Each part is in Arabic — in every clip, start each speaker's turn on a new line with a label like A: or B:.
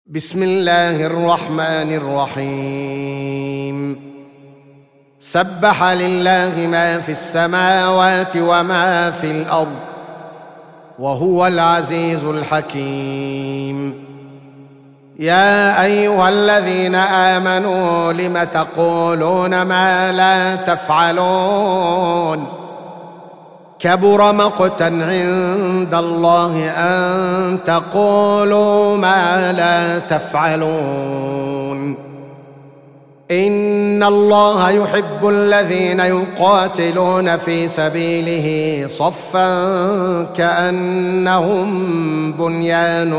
A: بسم الله الرحمن الرحيم. سبح لله ما في السماوات وما في الأرض وهو العزيز الحكيم. يا أيها الذين آمنوا لم تقولون ما لا تفعلون؟ كبر مقتا عند الله أن تقولوا ما لا تفعلون. إن الله يحب الذين يقاتلون في سبيله صفا كأنهم بنيان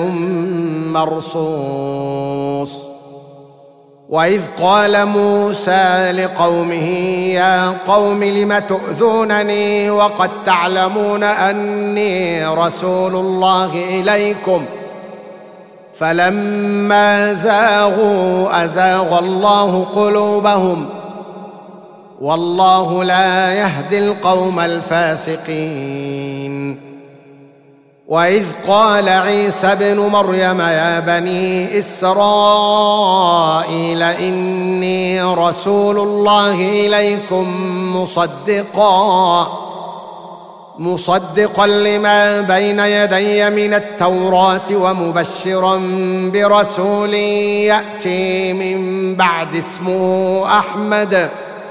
A: مرصوص. وإذ قال موسى لقومه يا قوم لم تؤذونني وقد تعلمون أني رسول الله إليكم فلما زاغوا أزاغ الله قلوبهم والله لا يهدي القوم الفاسقين. وإذ قال عيسى ابن مريم يا بني إسرائيل إني رسول الله إليكم مصدقا لما بين يدي من التوراة ومبشرا برسول يأتي من بعد اسمه أحمد.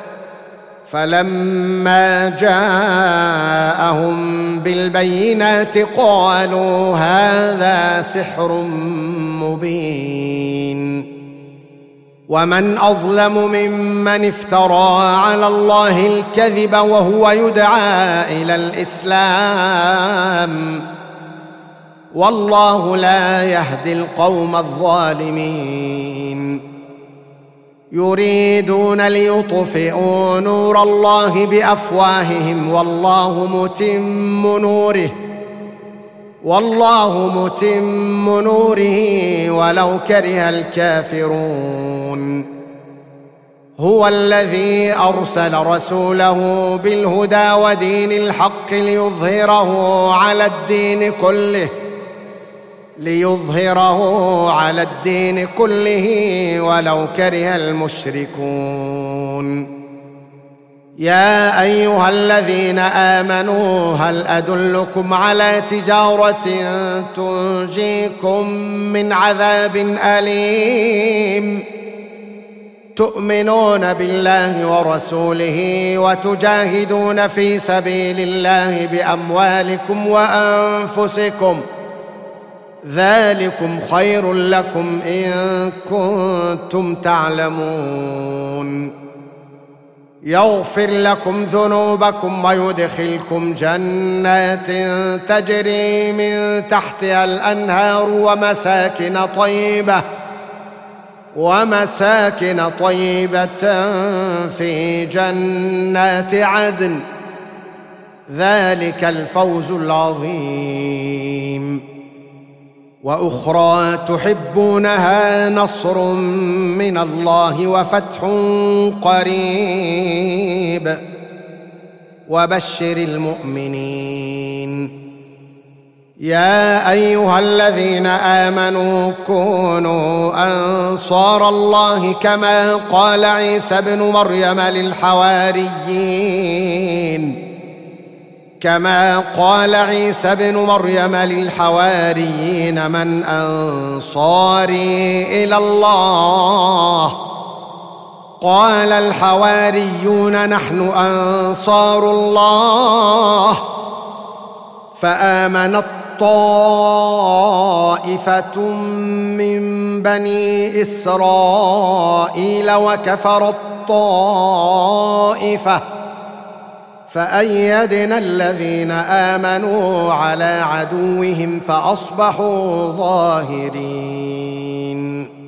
A: فلما جاءهم بالبينات قالوا هذا سحر مبين. ومن أظلم ممن افترى على الله الكذب وهو يدعى إلى الإسلام والله لا يهدي القوم الظالمين. يريدون ليطفئوا نور الله بأفواههم والله متم نوره ولو كره الكافرون. هو الذي أرسل رسوله بالهدى ودين الحق ليظهره على الدين كله ولو كره المشركون. يا أيها الذين آمنوا هل أدلكم على تجارة تنجيكم من عذاب أليم؟ تؤمنون بالله ورسوله وتجاهدون في سبيل الله بأموالكم وأنفسكم ذلكم خير لكم إن كنتم تعلمون. يغفر لكم ذنوبكم ويدخلكم جنات تجري من تحتها الأنهار ومساكن طيبة في جنات عدن ذلك الفوز العظيم. وأخرى تحبونها نصر من الله وفتح قريب وبشر المؤمنين. يا أيها الذين آمنوا كونوا أنصار الله كما قال عيسى ابن مريم للحواريين من أنصاري إلى الله؟ قال الحواريون نحن أنصار الله. فآمنت طائفة من بني إسرائيل وكفرت طائفة فأيدنا الذين آمنوا على عدوهم فأصبحوا ظاهرين.